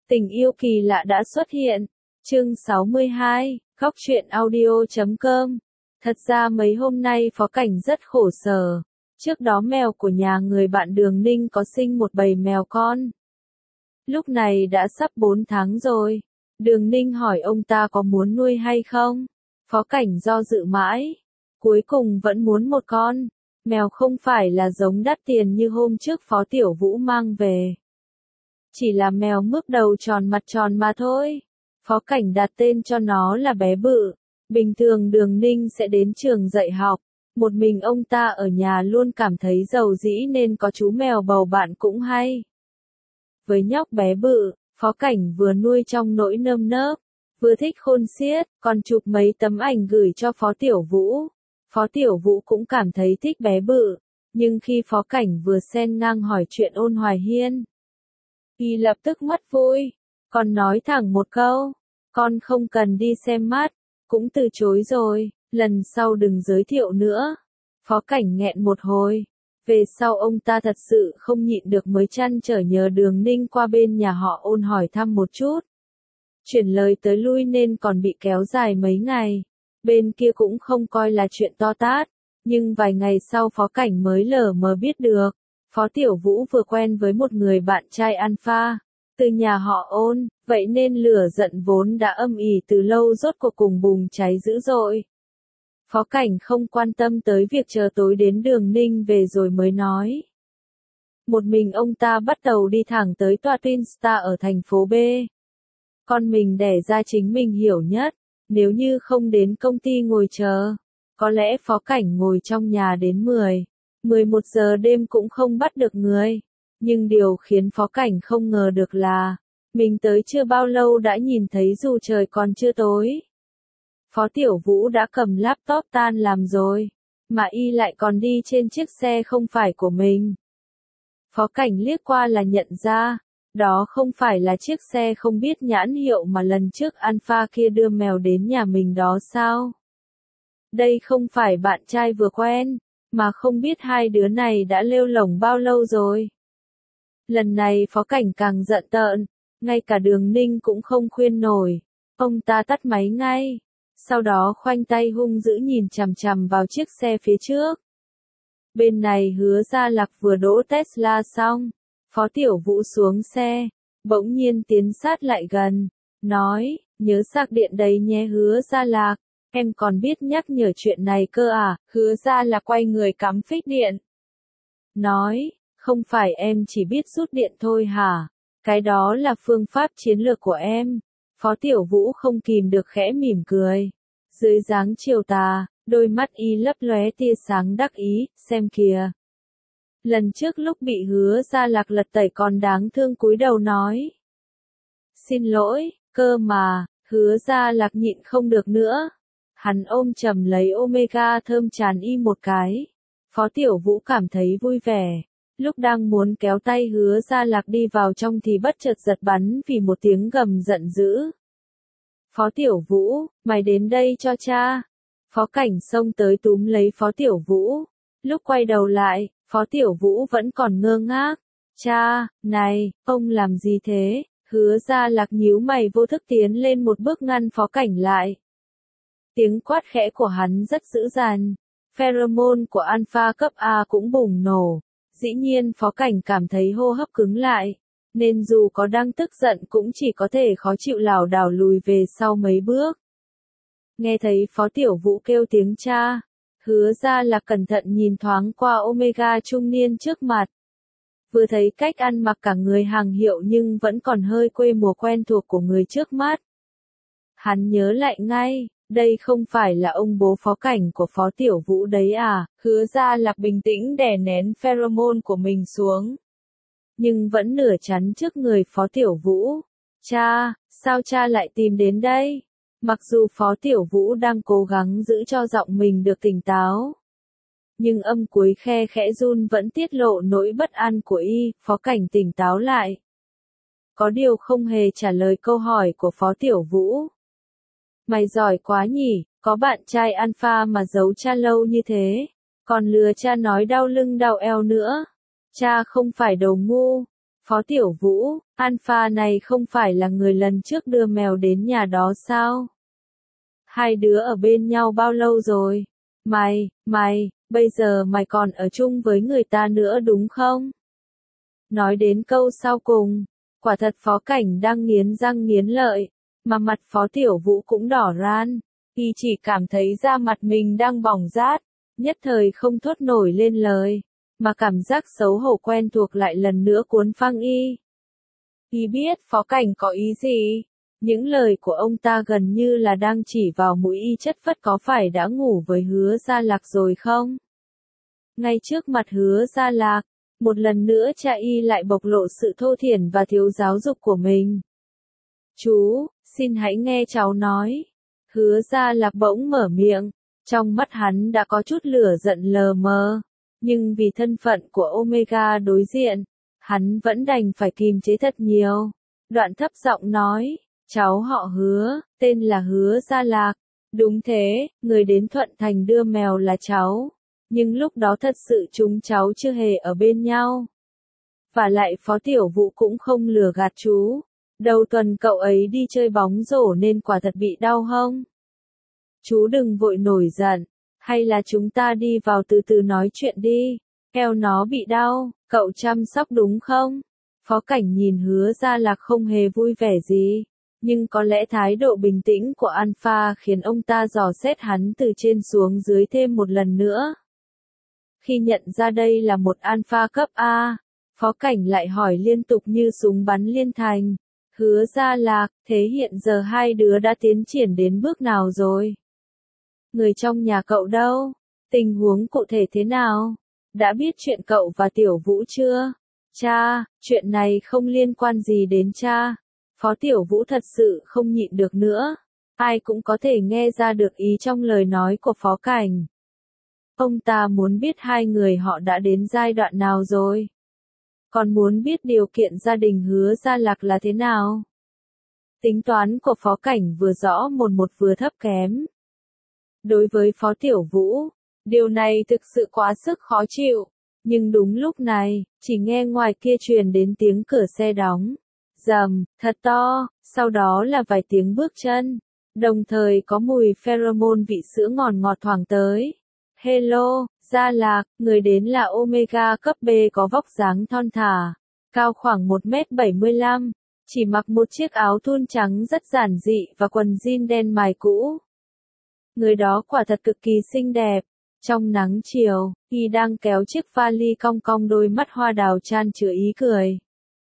Tình yêu kỳ lạ đã xuất hiện. Chương 62, Góc truyện audio.com. Thật ra mấy hôm nay Phó Cảnh rất khổ sở. Trước đó mèo của nhà người bạn Đường Ninh có sinh một bầy mèo con. Lúc này đã sắp 4 tháng rồi. Đường Ninh hỏi ông ta có muốn nuôi hay không. Phó Cảnh do dự mãi. Cuối cùng vẫn muốn một con. Mèo không phải là giống đắt tiền như hôm trước Phó Tiểu Vũ mang về. Chỉ là mèo mướp đầu tròn mặt tròn mà thôi. Phó Cảnh đặt tên cho nó là bé bự. Bình thường Đường Ninh sẽ đến trường dạy học. Một mình ông ta ở nhà luôn cảm thấy giàu dĩ nên có chú mèo bầu bạn cũng hay. Với nhóc bé bự, Phó Cảnh vừa nuôi trong nỗi nơm nớp, vừa thích khôn xiết, còn chụp mấy tấm ảnh gửi cho Phó Tiểu Vũ. Phó Tiểu Vũ cũng cảm thấy thích bé bự, nhưng khi Phó Cảnh vừa xen ngang hỏi chuyện Ôn Hoài Hiên, y lập tức mất vui, còn nói thẳng một câu, con không cần đi xem mắt, cũng từ chối rồi, lần sau đừng giới thiệu nữa. Phó Cảnh nghẹn một hồi, về sau ông ta thật sự không nhịn được mới trăn trở nhờ Đường Ninh qua bên nhà họ Ôn hỏi thăm một chút. Chuyển lời tới lui nên còn bị kéo dài mấy ngày, bên kia cũng không coi là chuyện to tát, nhưng vài ngày sau Phó Cảnh mới lờ mờ biết được. Phó Tiểu Vũ vừa quen với một người bạn trai alpha, từ nhà họ Ôn, vậy nên lửa giận vốn đã âm ỉ từ lâu rốt cuộc cùng bùng cháy dữ dội. Phó Cảnh không quan tâm tới việc chờ tối đến Đường Ninh về rồi mới nói. Một mình ông ta bắt đầu đi thẳng tới tòa Twin Star ở thành phố B. Con mình đẻ ra chính mình hiểu nhất, nếu như không đến công ty ngồi chờ, có lẽ Phó Cảnh ngồi trong nhà đến 11 giờ đêm cũng không bắt được người. Nhưng điều khiến Phó Cảnh không ngờ được là, mình tới chưa bao lâu đã nhìn thấy dù trời còn chưa tối. Phó Tiểu Vũ đã cầm laptop tan làm rồi, mà y lại còn đi trên chiếc xe không phải của mình. Phó Cảnh liếc qua là nhận ra, đó không phải là chiếc xe không biết nhãn hiệu mà lần trước Alpha kia đưa mèo đến nhà mình đó sao? Đây không phải bạn trai vừa quen, mà không biết hai đứa này đã lêu lổng bao lâu rồi. Lần này Phó Cảnh càng giận tợn, ngay cả Đường Ninh cũng không khuyên nổi, ông ta tắt máy ngay, sau đó khoanh tay hung dữ nhìn chằm chằm vào chiếc xe phía trước. Bên này Hứa Gia Lạc vừa đỗ Tesla xong, Phó Tiểu Vũ xuống xe, bỗng nhiên tiến sát lại gần, nói, nhớ sạc điện đấy nhé Hứa Gia Lạc, em còn biết nhắc nhở chuyện này cơ à. Hứa Gia Lạc quay người cắm phích điện. Nói, không phải em chỉ biết rút điện thôi hả? Cái đó là phương pháp chiến lược của em. Phó Tiểu Vũ không kìm được khẽ mỉm cười. Dưới dáng chiều tà, đôi mắt y lấp lóe tia sáng đắc ý, xem kìa. Lần trước lúc bị Hứa Gia Lạc lật tẩy còn đáng thương cúi đầu nói. Xin lỗi, cơ mà, Hứa Gia Lạc nhịn không được nữa. Hắn ôm chầm lấy Omega thơm tràn y một cái. Phó Tiểu Vũ cảm thấy vui vẻ. Lúc đang muốn kéo tay Hứa Gia Lạc đi vào trong thì bất chợt giật bắn vì một tiếng gầm giận dữ. Phó Tiểu Vũ, mày đến đây cho cha. Phó Cảnh xông tới túm lấy Phó Tiểu Vũ. Lúc quay đầu lại, Phó Tiểu Vũ vẫn còn ngơ ngác. Cha, này, ông làm gì thế? Hứa Gia Lạc nhíu mày vô thức tiến lên một bước ngăn Phó Cảnh lại. Tiếng quát khẽ của hắn rất dữ dằn. Pheromone của Alpha cấp A cũng bùng nổ. Dĩ nhiên Phó Cảnh cảm thấy hô hấp cứng lại, nên dù có đang tức giận cũng chỉ có thể khó chịu lảo đảo lùi về sau mấy bước. Nghe thấy Phó Tiểu Vũ kêu tiếng cha, Hứa Gia Lạc cẩn thận nhìn thoáng qua Omega trung niên trước mặt. Vừa thấy cách ăn mặc cả người hàng hiệu nhưng vẫn còn hơi quê mùa quen thuộc của người trước mắt. Hắn nhớ lại ngay. Đây không phải là ông bố Phó Cảnh của Phó Tiểu Vũ đấy à. Hứa Gia Lạc bình tĩnh đè nén pheromone của mình xuống, nhưng vẫn nửa chắn trước người Phó Tiểu Vũ. Cha, sao cha lại tìm đến đây? Mặc dù Phó Tiểu Vũ đang cố gắng giữ cho giọng mình được tỉnh táo, nhưng âm cuối khe khẽ run vẫn tiết lộ nỗi bất an của y. Phó Cảnh tỉnh táo lại, có điều không hề trả lời câu hỏi của Phó Tiểu Vũ. Mày giỏi quá nhỉ, có bạn trai alpha mà giấu cha lâu như thế, còn lừa cha nói đau lưng đau eo nữa. Cha không phải đồ ngu. Phó Tiểu Vũ, Alpha này không phải là người lần trước đưa mèo đến nhà đó sao? Hai đứa ở bên nhau bao lâu rồi? Mày, bây giờ mày còn ở chung với người ta nữa đúng không? Nói đến câu sau cùng, quả thật Phó Cảnh đang nghiến răng nghiến lợi, mà mặt Phó Tiểu Vũ cũng đỏ ran, y chỉ cảm thấy da mặt mình đang bỏng rát, nhất thời không thốt nổi lên lời, mà cảm giác xấu hổ quen thuộc lại lần nữa cuốn phăng y. Y biết Phó Cảnh có ý gì, những lời của ông ta gần như là đang chỉ vào mũi y chất phất có phải đã ngủ với Hứa Gia Lạc rồi không? Ngay trước mặt Hứa Gia Lạc, một lần nữa cha y lại bộc lộ sự thô thiển và thiếu giáo dục của mình. Chú, xin hãy nghe cháu nói. Hứa Gia Lạc bỗng mở miệng, trong mắt hắn đã có chút lửa giận lờ mờ, nhưng vì thân phận của Omega đối diện, hắn vẫn đành phải kìm chế thật nhiều. Đoạn thấp giọng nói, cháu họ Hứa, tên là Hứa Gia Lạc. Đúng thế, người đến Thuận Thành đưa mèo là cháu. Nhưng lúc đó thật sự chúng cháu chưa hề ở bên nhau. Và lại Phó Tiểu Vũ cũng không lừa gạt chú. Đầu tuần cậu ấy đi chơi bóng rổ nên quả thật bị đau hông. Chú đừng vội nổi giận, hay là chúng ta đi vào từ từ nói chuyện đi. Eo nó bị đau, cậu chăm sóc đúng không? Phó Cảnh nhìn Hứa Gia Lạc không hề vui vẻ gì. Nhưng có lẽ thái độ bình tĩnh của Alpha khiến ông ta dò xét hắn từ trên xuống dưới thêm một lần nữa. Khi nhận ra đây là một Alpha cấp A, Phó Cảnh lại hỏi liên tục như súng bắn liên thành. Hứa Gia Lạc, thế hiện giờ hai đứa đã tiến triển đến bước nào rồi? Người trong nhà cậu đâu? Tình huống cụ thể thế nào? Đã biết chuyện cậu và Tiểu Vũ chưa? Cha, chuyện này không liên quan gì đến cha. Phó Tiểu Vũ thật sự không nhịn được nữa. Ai cũng có thể nghe ra được ý trong lời nói của Phó Cảnh. Ông ta muốn biết hai người họ đã đến giai đoạn nào rồi. Còn muốn biết điều kiện gia đình Hứa Gia Lạc là thế nào. Tính toán của Phó Cảnh vừa rõ một vừa thấp kém. Đối với Phó Tiểu Vũ, điều này thực sự quá sức khó chịu. Nhưng đúng lúc này, chỉ nghe ngoài kia truyền đến tiếng cửa xe đóng. Rầm, thật to, sau đó là vài tiếng bước chân. Đồng thời có mùi pheromone vị sữa ngọt ngọt thoảng tới. Hello, Gia Lạc, người đến là Omega cấp B có vóc dáng thon thả, cao khoảng 1m75, chỉ mặc một chiếc áo thun trắng rất giản dị và quần jean đen mài cũ. Người đó quả thật cực kỳ xinh đẹp. Trong nắng chiều, y đang kéo chiếc vali cong cong đôi mắt hoa đào chan chứa ý cười.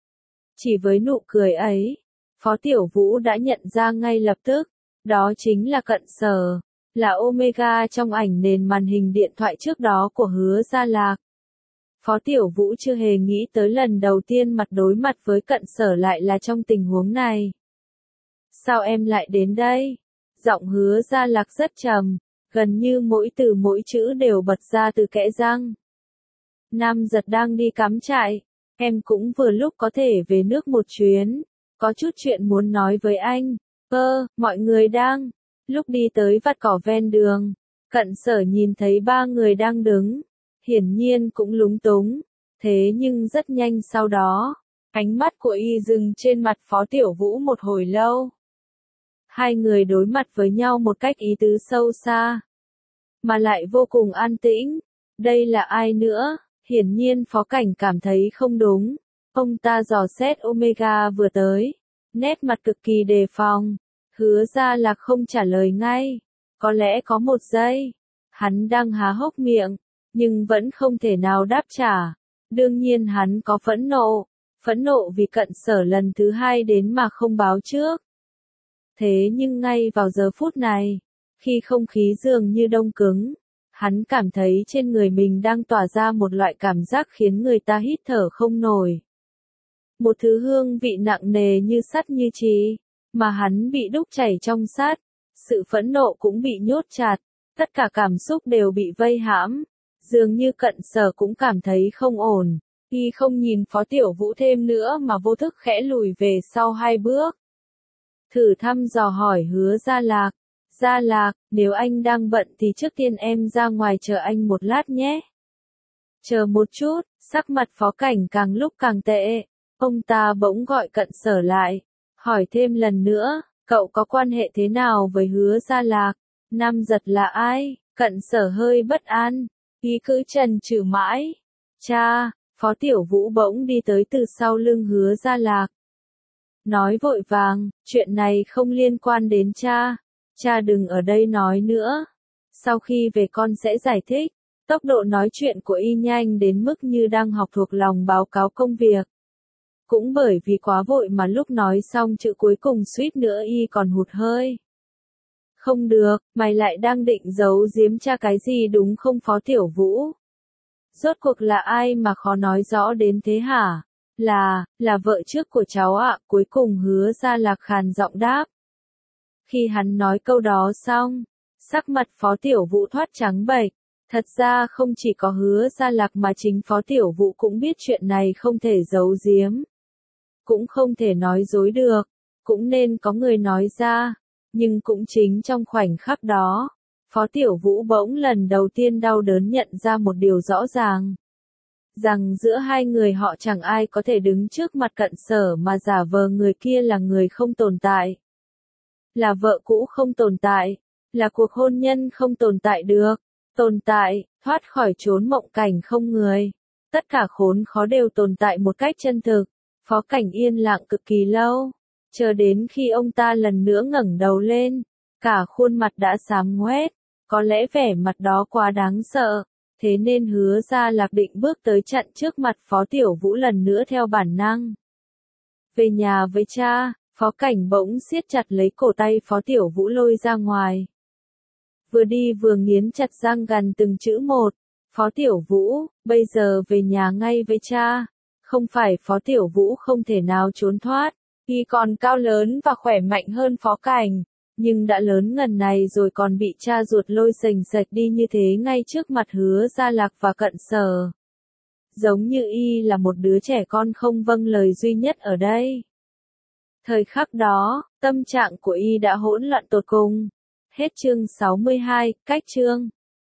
Chỉ với nụ cười ấy, Phó Tiểu Vũ đã nhận ra ngay lập tức, đó chính là Cận Sở, là Omega trong ảnh nền màn hình điện thoại trước đó của Hứa Gia Lạc. Phó Tiểu Vũ chưa hề nghĩ tới lần đầu tiên mặt đối mặt với Cận Sở lại là trong tình huống này. Sao em lại đến đây? Giọng Hứa Gia Lạc rất trầm, gần như mỗi từ mỗi chữ đều bật ra từ kẽ răng. Nam Giật đang đi cắm trại, em cũng vừa lúc có thể về nước một chuyến, có chút chuyện muốn nói với anh. Mọi người đang. Lúc đi tới vạt cỏ ven đường, Cận Sở nhìn thấy ba người đang đứng, hiển nhiên cũng lúng túng, thế nhưng rất nhanh sau đó, ánh mắt của y dừng trên mặt Phó Tiểu Vũ một hồi lâu. Hai người đối mặt với nhau một cách ý tứ sâu xa, mà lại vô cùng an tĩnh. Đây là ai nữa? Hiển nhiên Phó Cảnh cảm thấy không đúng. Ông ta dò xét Omega vừa tới, nét mặt cực kỳ đề phòng. Hứa Gia Lạc không trả lời ngay. Có lẽ có một giây, hắn đang há hốc miệng, nhưng vẫn không thể nào đáp trả. Đương nhiên hắn có phẫn nộ vì Cận Sở lần thứ hai đến mà không báo trước. Thế nhưng ngay vào giờ phút này, khi không khí dường như đông cứng, hắn cảm thấy trên người mình đang tỏa ra một loại cảm giác khiến người ta hít thở không nổi. Một thứ hương vị nặng nề như sắt như chì, mà hắn bị đúc chảy trong sắt. Sự phẫn nộ cũng bị nhốt chặt, tất cả cảm xúc đều bị vây hãm. Dường như Cận Sở cũng cảm thấy không ổn, y không nhìn Phó Tiểu Vũ thêm nữa mà vô thức khẽ lùi về sau hai bước. Thử thăm dò hỏi Hứa Gia Lạc. Gia Lạc, nếu anh đang bận thì trước tiên em ra ngoài chờ anh một lát nhé. Chờ một chút, sắc mặt Phó Cảnh càng lúc càng tệ. Ông ta bỗng gọi Cận Sở lại, hỏi thêm lần nữa, cậu có quan hệ thế nào với Hứa Gia Lạc? Nam Giật là ai? Cận Sở hơi bất an, ý cứ chần chừ mãi. Cha, Phó Tiểu Vũ bỗng đi tới từ sau lưng Hứa Gia Lạc. Nói vội vàng, chuyện này không liên quan đến cha. Cha đừng ở đây nói nữa. Sau khi về con sẽ giải thích. Tốc độ nói chuyện của y nhanh đến mức như đang học thuộc lòng báo cáo công việc. Cũng bởi vì quá vội mà lúc nói xong chữ cuối cùng suýt nữa y còn hụt hơi. Không được, mày lại đang định giấu giếm cha cái gì đúng không Phó Tiểu Vũ? Rốt cuộc là ai mà khó nói rõ đến thế hả? Là vợ trước của cháu ạ, cuối cùng Hứa Gia Lạc khàn giọng đáp. Khi hắn nói câu đó xong, sắc mặt Phó Tiểu Vũ thoát trắng bệch. Thật ra không chỉ có Hứa Gia Lạc mà chính Phó Tiểu Vũ cũng biết chuyện này không thể giấu giếm. Cũng không thể nói dối được, cũng nên có người nói ra. Nhưng cũng chính trong khoảnh khắc đó, Phó Tiểu Vũ bỗng lần đầu tiên đau đớn nhận ra một điều rõ ràng. Rằng giữa hai người họ chẳng ai có thể đứng trước mặt Cận Sở mà giả vờ người kia là người không tồn tại. Là vợ cũ không tồn tại, là cuộc hôn nhân không tồn tại được. Tồn tại, thoát khỏi chốn mộng cảnh không người. Tất cả khốn khó đều tồn tại một cách chân thực. Phó Cảnh yên lặng cực kỳ lâu. Chờ đến khi ông ta lần nữa ngẩng đầu lên. Cả khuôn mặt đã xám ngoét. Có lẽ vẻ mặt đó quá đáng sợ. Thế nên Hứa Gia Lạc định bước tới chặn trước mặt Phó Tiểu Vũ lần nữa theo bản năng. Về nhà với cha, Phó Cảnh bỗng siết chặt lấy cổ tay Phó Tiểu Vũ lôi ra ngoài. Vừa đi vừa nghiến chặt răng gằn từng chữ một. Phó Tiểu Vũ, bây giờ về nhà ngay với cha. Không phải Phó Tiểu Vũ không thể nào trốn thoát. Y còn cao lớn và khỏe mạnh hơn Phó Cảnh. Nhưng đã lớn ngần này rồi còn bị cha ruột lôi sềnh sệch đi như thế ngay trước mặt Hứa Gia Lạc và Cận Sở. Giống như y là một đứa trẻ con không vâng lời duy nhất ở đây. Thời khắc đó, tâm trạng của y đã hỗn loạn tột cùng. Hết chương 62, cách chương.